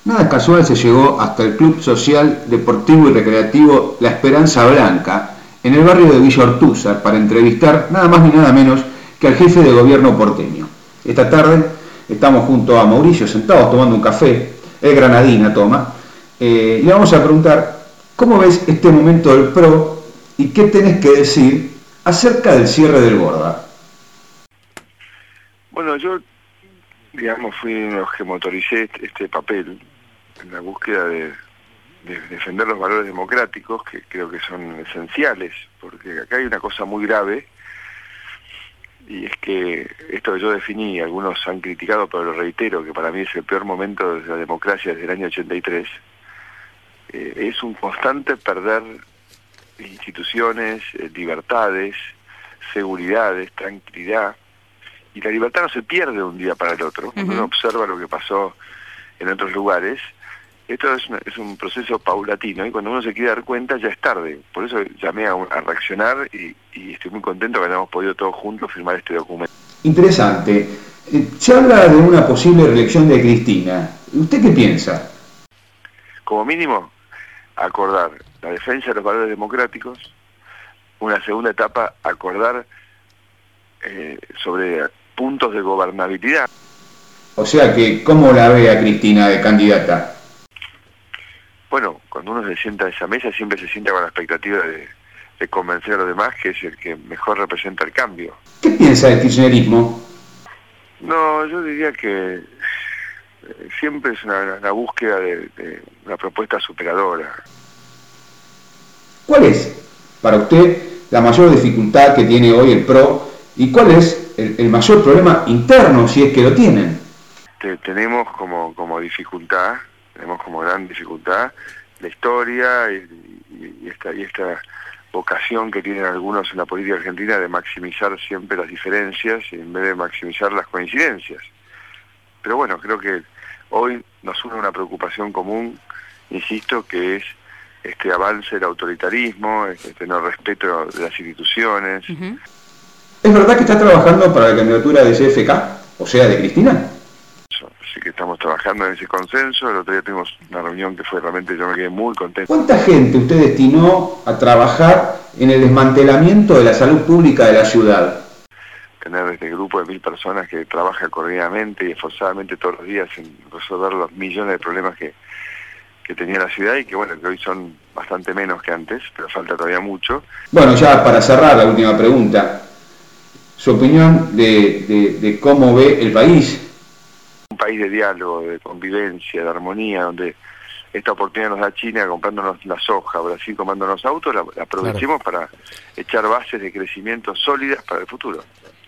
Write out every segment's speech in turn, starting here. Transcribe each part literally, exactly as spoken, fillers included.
Nada casual se llegó hasta el Club Social, Deportivo y Recreativo La Esperanza Blanca, en el barrio de Villa Ortúzar, para entrevistar nada más ni nada menos que al jefe de gobierno porteño. Esta tarde estamos junto a Mauricio, sentados tomando un café, el Granadina toma, eh, y le vamos a preguntar cómo ves este momento del P R O y qué tenés que decir acerca del cierre del Borda. Bueno, yo, digamos, fui uno de los que motoricé este papel en la búsqueda de, de defender los valores democráticos, que creo que son esenciales, porque acá hay una cosa muy grave, y es que esto que yo definí, algunos han criticado, pero lo reitero, que para mí es el peor momento de la democracia desde el año ochenta y tres, eh, es un constante perder instituciones, eh, libertades, seguridades, tranquilidad, y la libertad no se pierde de un día para el otro. Cuando uno observa lo que pasó en otros lugares, esto es, una, es un proceso paulatino, y cuando uno se quiere dar cuenta ya es tarde. Por eso llamé a, a reaccionar y, y estoy muy contento que hayamos podido todos juntos firmar este documento. Interesante. Se habla de una posible reelección de Cristina. ¿Usted qué piensa? Como mínimo, acordar la defensa de los valores democráticos. Una segunda etapa, acordar eh, sobre puntos de gobernabilidad. O sea que, ¿cómo la ve a Cristina de candidata? Bueno, cuando uno se sienta a esa mesa siempre se sienta con la expectativa de, de convencer a los demás, que es el que mejor representa el cambio. ¿Qué piensa del kirchnerismo? No, yo diría que eh, siempre es una, una búsqueda de, de una propuesta superadora. ¿Cuál es, para usted, la mayor dificultad que tiene hoy el P R O y cuál es el, el mayor problema interno, si es que lo tienen? Te, tenemos como, como dificultad, tenemos como gran dificultad la historia y, y, y, esta, y esta vocación que tienen algunos en la política argentina de maximizar siempre las diferencias en vez de maximizar las coincidencias. Pero bueno, creo que hoy nos une una preocupación común, insisto, que es este avance del autoritarismo, este no respeto de las instituciones. Uh-huh. ¿Es verdad que está trabajando para la candidatura de C F K, o sea, de Cristina? Así que estamos trabajando en ese consenso. El otro día tuvimos una reunión que fue realmente, yo me quedé muy contento. ¿Cuánta gente usted destinó a trabajar en el desmantelamiento de la salud pública de la ciudad? Tener este grupo de mil personas que trabaja coordinadamente y esforzadamente todos los días en resolver los millones de problemas que, que tenía la ciudad y que bueno, que hoy son bastante menos que antes, pero falta todavía mucho. Bueno, ya para cerrar la última pregunta, su opinión de, de, de cómo ve el país. Un país de diálogo, de convivencia, de armonía, donde esta oportunidad nos da China comprándonos la soja, Brasil comprándonos autos, la, la aprovechemos claro. para echar bases de crecimiento sólidas para el futuro.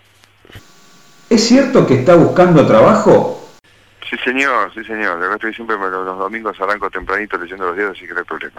¿Es cierto que está buscando trabajo? Sí señor, sí señor, de estoy siempre los domingos arranco tempranito leyendo los diarios, así que no hay problema.